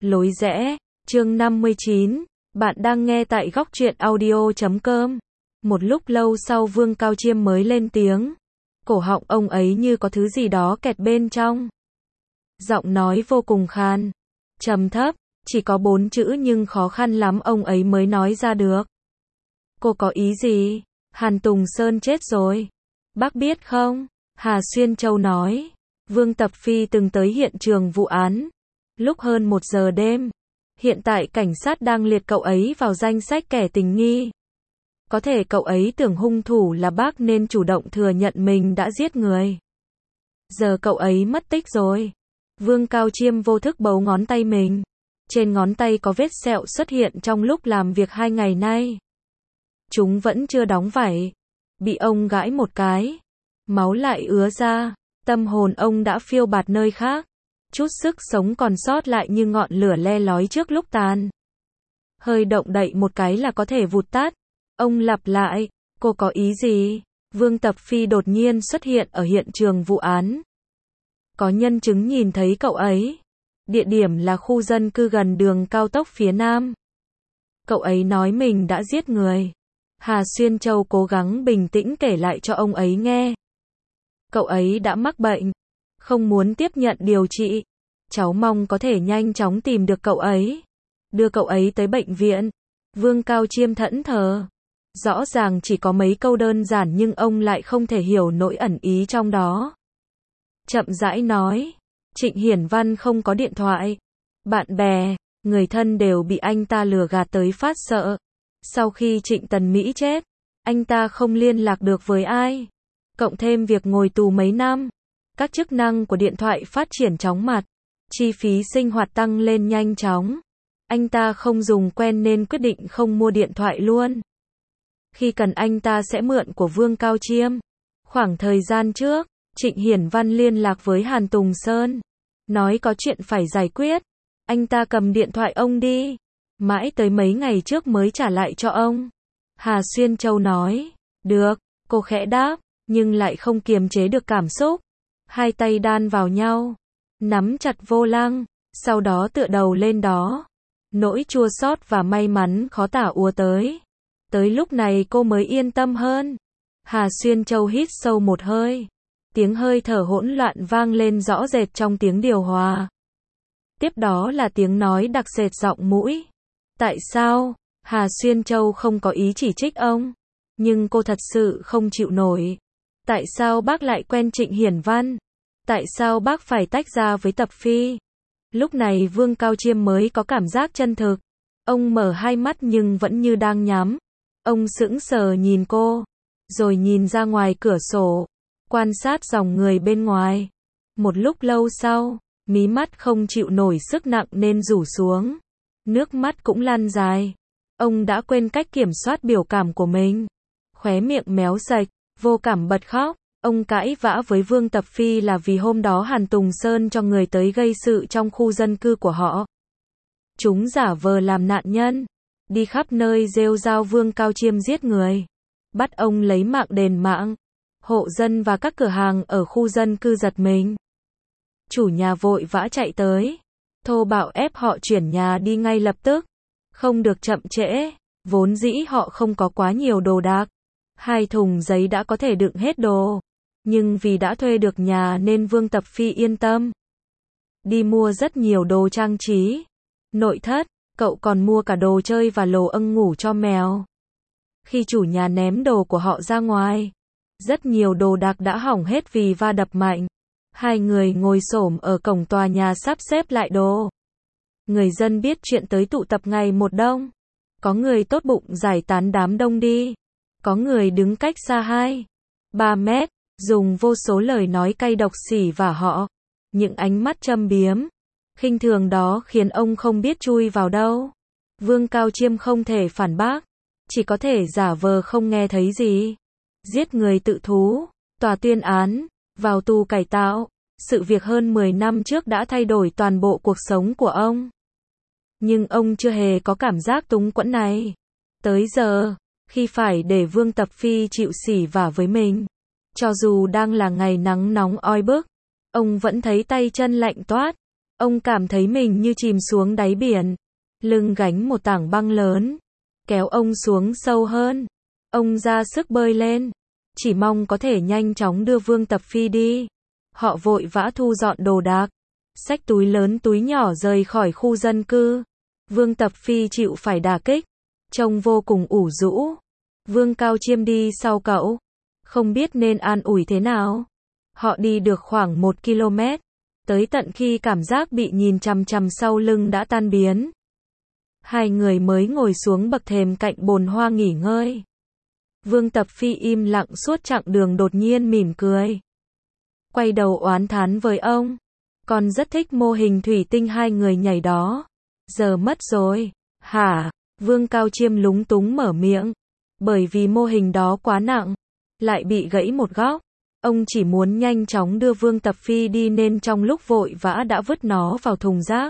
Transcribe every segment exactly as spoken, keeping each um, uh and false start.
Lối rẽ, chương năm mươi chín, bạn đang nghe tại góc truyện audio chấm com. Một lúc lâu sau Vương Cao Chiêm mới lên tiếng. Cổ họng ông ấy như có thứ gì đó kẹt bên trong. Giọng nói vô cùng khan, trầm thấp, chỉ có bốn chữ nhưng khó khăn lắm ông ấy mới nói ra được. Cô có ý gì? Hàn Tùng Sơn chết rồi. Bác biết không? Hà Xuyên Châu nói. Vương Tập Phi từng tới hiện trường vụ án. Lúc hơn một giờ đêm. Hiện tại cảnh sát đang liệt cậu ấy vào danh sách kẻ tình nghi. Có thể cậu ấy tưởng hung thủ là bác nên chủ động thừa nhận mình đã giết người. Giờ cậu ấy mất tích rồi. Vương Cao Chiêm vô thức bấu ngón tay mình. Trên ngón tay có vết sẹo xuất hiện trong lúc làm việc hai ngày nay. Chúng vẫn chưa đóng vảy. Bị ông gãi một cái. Máu lại ứa ra. Tâm hồn ông đã phiêu bạt nơi khác. Chút sức sống còn sót lại như ngọn lửa le lói trước lúc tàn. Hơi động đậy một cái là có thể vụt tắt. Ông lặp lại, cô có ý gì? Vương Tập Phi đột nhiên xuất hiện ở hiện trường vụ án. Có nhân chứng nhìn thấy cậu ấy. Địa điểm là khu dân cư gần đường cao tốc phía Nam. Cậu ấy nói mình đã giết người. Hà Xuyên Châu cố gắng bình tĩnh kể lại cho ông ấy nghe. Cậu ấy đã mắc bệnh. Không muốn tiếp nhận điều trị. Cháu mong có thể nhanh chóng tìm được cậu ấy. Đưa cậu ấy tới bệnh viện. Vương Cao Chiêm thẫn thờ. Rõ ràng chỉ có mấy câu đơn giản nhưng ông lại không thể hiểu nỗi ẩn ý trong đó. Chậm rãi nói. Trịnh Hiển Văn không có điện thoại. Bạn bè, người thân đều bị anh ta lừa gạt tới phát sợ. Sau khi Trịnh Tần Mỹ chết, anh ta không liên lạc được với ai. Cộng thêm việc ngồi tù mấy năm. Các chức năng của điện thoại phát triển chóng mặt. Chi phí sinh hoạt tăng lên nhanh chóng. Anh ta không dùng quen nên quyết định không mua điện thoại luôn. Khi cần anh ta sẽ mượn của Vương Cao Chiêm. Khoảng thời gian trước, Trịnh Hiển Văn liên lạc với Hàn Tùng Sơn. Nói có chuyện phải giải quyết. Anh ta cầm điện thoại ông đi. Mãi tới mấy ngày trước mới trả lại cho ông. Hà Xuyên Châu nói. Được, cô khẽ đáp, nhưng lại không kiềm chế được cảm xúc. Hai tay đan vào nhau. Nắm chặt vô lăng. Sau đó tựa đầu lên đó. Nỗi chua xót và may mắn khó tả ùa tới. Tới lúc này cô mới yên tâm hơn. Hà Xuyên Châu hít sâu một hơi. Tiếng hơi thở hỗn loạn vang lên rõ rệt trong tiếng điều hòa. Tiếp đó là tiếng nói đặc sệt giọng mũi. Tại sao? Hà Xuyên Châu không có ý chỉ trích ông. Nhưng cô thật sự không chịu nổi. Tại sao bác lại quen Trịnh Hiển Văn? Tại sao bác phải tách ra với Tập Phi? Lúc này Vương Cao Chiêm mới có cảm giác chân thực. Ông mở hai mắt nhưng vẫn như đang nhắm. Ông sững sờ nhìn cô. Rồi nhìn ra ngoài cửa sổ. Quan sát dòng người bên ngoài. Một lúc lâu sau, mí mắt không chịu nổi sức nặng nên rủ xuống. Nước mắt cũng lăn dài. Ông đã quên cách kiểm soát biểu cảm của mình. Khóe miệng méo sạch, vô cảm bật khóc. Ông cãi vã với Vương Tập Phi là vì hôm đó Hàn Tùng Sơn cho người tới gây sự trong khu dân cư của họ. Chúng giả vờ làm nạn nhân. Đi khắp nơi rêu rao Vương Cao Chiêm giết người. Bắt ông lấy mạng đền mạng. Hộ dân và các cửa hàng ở khu dân cư giật mình. Chủ nhà vội vã chạy tới. Thô bạo ép họ chuyển nhà đi ngay lập tức. Không được chậm trễ. Vốn dĩ họ không có quá nhiều đồ đạc. Hai thùng giấy đã có thể đựng hết đồ. Nhưng vì đã thuê được nhà nên Vương Tập Phi yên tâm. Đi mua rất nhiều đồ trang trí. Nội thất, cậu còn mua cả đồ chơi và lồ âng ngủ cho mèo. Khi chủ nhà ném đồ của họ ra ngoài, rất nhiều đồ đạc đã hỏng hết vì va đập mạnh. Hai người ngồi xổm ở cổng tòa nhà sắp xếp lại đồ. Người dân biết chuyện tới tụ tập ngày một đông. Có người tốt bụng giải tán đám đông đi. Có người đứng cách xa hai, ba mét, dùng vô số lời nói cay độc xỉ vả họ. Những ánh mắt châm biếm, khinh thường đó khiến ông không biết chui vào đâu. Vương Cao Chiêm không thể phản bác. Chỉ có thể giả vờ không nghe thấy gì. Giết người tự thú, tòa tuyên án, vào tù cải tạo. Sự việc hơn mười năm trước đã thay đổi toàn bộ cuộc sống của ông. Nhưng ông chưa hề có cảm giác túng quẫn này. Tới giờ, khi phải để Vương Tập Phi chịu xỉ vả với mình, cho dù đang là ngày nắng nóng oi bức, ông vẫn thấy tay chân lạnh toát. Ông cảm thấy mình như chìm xuống đáy biển. Lưng gánh một tảng băng lớn, kéo ông xuống sâu hơn. Ông ra sức bơi lên, chỉ mong có thể nhanh chóng đưa Vương Tập Phi đi. Họ vội vã thu dọn đồ đạc, xách túi lớn túi nhỏ rời khỏi khu dân cư. Vương Tập Phi chịu phải đả kích, trông vô cùng ủ rũ. Vương Cao Chiêm đi sau cậu, không biết nên an ủi thế nào. Họ đi được khoảng một ki lô mét, tới tận khi cảm giác bị nhìn chằm chằm sau lưng đã tan biến. Hai người mới ngồi xuống bậc thềm cạnh bồn hoa nghỉ ngơi. Vương Tập Phi im lặng suốt chặng đường đột nhiên mỉm cười. Quay đầu oán thán với ông. Con rất thích mô hình thủy tinh hai người nhảy đó. Giờ mất rồi. Hả? Vương Cao Chiêm lúng túng mở miệng. Bởi vì mô hình đó quá nặng, lại bị gãy một góc. Ông chỉ muốn nhanh chóng đưa Vương Tập Phi đi nên trong lúc vội vã đã vứt nó vào thùng rác.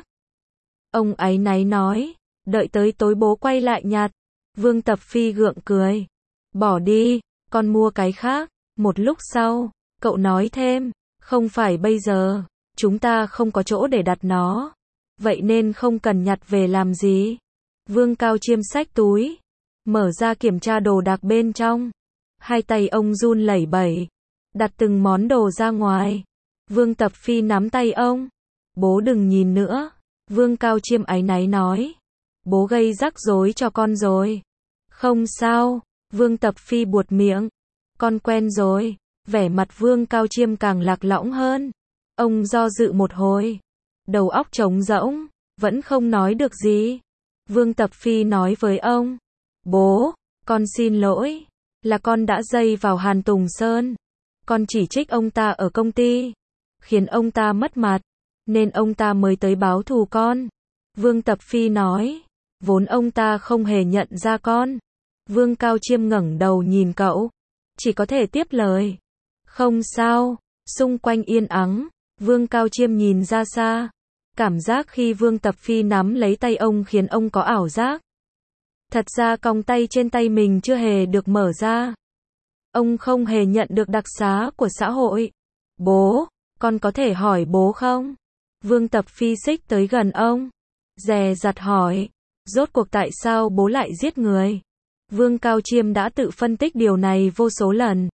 Ông áy náy nói, đợi tới tối bố quay lại nhặt. Vương Tập Phi gượng cười. Bỏ đi, con mua cái khác. Một lúc sau, cậu nói thêm, không phải bây giờ, chúng ta không có chỗ để đặt nó. Vậy nên không cần nhặt về làm gì. Vương Cao Chiêm xách túi, mở ra kiểm tra đồ đạc bên trong. Hai tay ông run lẩy bẩy, đặt từng món đồ ra ngoài. Vương Tập Phi nắm tay ông. Bố đừng nhìn nữa. Vương Cao Chiêm áy náy nói. Bố gây rắc rối cho con rồi. Không sao. Vương Tập Phi buột miệng. Con quen rồi. Vẻ mặt Vương Cao Chiêm càng lạc lõng hơn. Ông do dự một hồi. Đầu óc trống rỗng. Vẫn không nói được gì. Vương Tập Phi nói với ông. Bố, con xin lỗi. Là con đã dây vào Hàn Tùng Sơn. Con chỉ trích ông ta ở công ty, khiến ông ta mất mặt, nên ông ta mới tới báo thù con. Vương Tập Phi nói. Vốn ông ta không hề nhận ra con. Vương Cao Chiêm ngẩng đầu nhìn cậu, chỉ có thể tiếp lời. Không sao. Xung quanh yên ắng. Vương Cao Chiêm nhìn ra xa. Cảm giác khi Vương Tập Phi nắm lấy tay ông khiến ông có ảo giác. Thật ra còng tay trên tay mình chưa hề được mở ra. Ông không hề nhận được đặc xá của xã hội. Bố, con có thể hỏi bố không? Vương Tập Phi xích tới gần ông, dè dặt hỏi. Rốt cuộc tại sao bố lại giết người? Vương Cao Chiêm đã tự phân tích điều này vô số lần.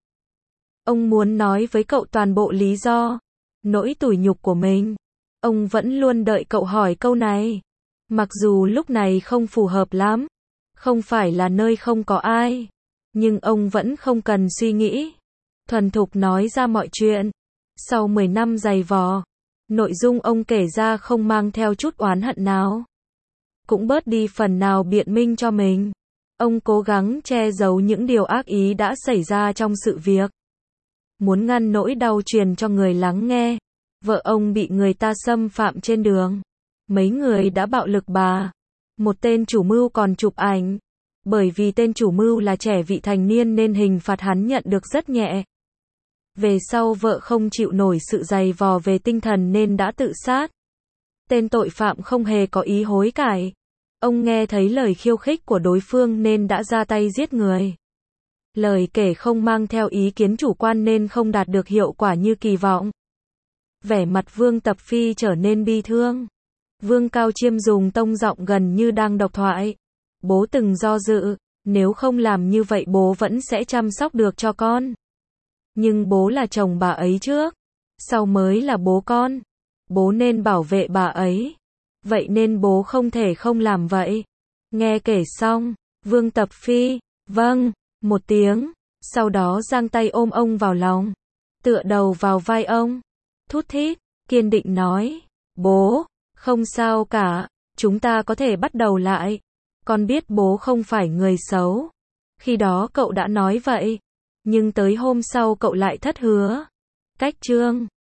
Ông muốn nói với cậu toàn bộ lý do, nỗi tủi nhục của mình. Ông vẫn luôn đợi cậu hỏi câu này. Mặc dù lúc này không phù hợp lắm, không phải là nơi không có ai, nhưng ông vẫn không cần suy nghĩ. Thuần thục nói ra mọi chuyện. Sau mười năm dày vò, nội dung ông kể ra không mang theo chút oán hận nào. Cũng bớt đi phần nào biện minh cho mình. Ông cố gắng che giấu những điều ác ý đã xảy ra trong sự việc. Muốn ngăn nỗi đau truyền cho người lắng nghe. Vợ ông bị người ta xâm phạm trên đường. Mấy người đã bạo lực bà. Một tên chủ mưu còn chụp ảnh. Bởi vì tên chủ mưu là trẻ vị thành niên nên hình phạt hắn nhận được rất nhẹ. Về sau vợ không chịu nổi sự dày vò về tinh thần nên đã tự sát. Tên tội phạm không hề có ý hối cải. Ông nghe thấy lời khiêu khích của đối phương nên đã ra tay giết người. Lời kể không mang theo ý kiến chủ quan nên không đạt được hiệu quả như kỳ vọng. Vẻ mặt Vương Tập Phi trở nên bi thương. Vương Cao Chiêm dùng tông giọng gần như đang độc thoại. Bố từng do dự, nếu không làm như vậy bố vẫn sẽ chăm sóc được cho con. Nhưng bố là chồng bà ấy trước, sau mới là bố con. Bố nên bảo vệ bà ấy. Vậy nên bố không thể không làm vậy. Nghe kể xong, Vương Tập Phi, vâng, một tiếng, sau đó giang tay ôm ông vào lòng, tựa đầu vào vai ông, thút thít, kiên định nói, bố, không sao cả, chúng ta có thể bắt đầu lại. Con biết bố không phải người xấu. Khi đó cậu đã nói vậy, nhưng tới hôm sau cậu lại thất hứa. Cách chương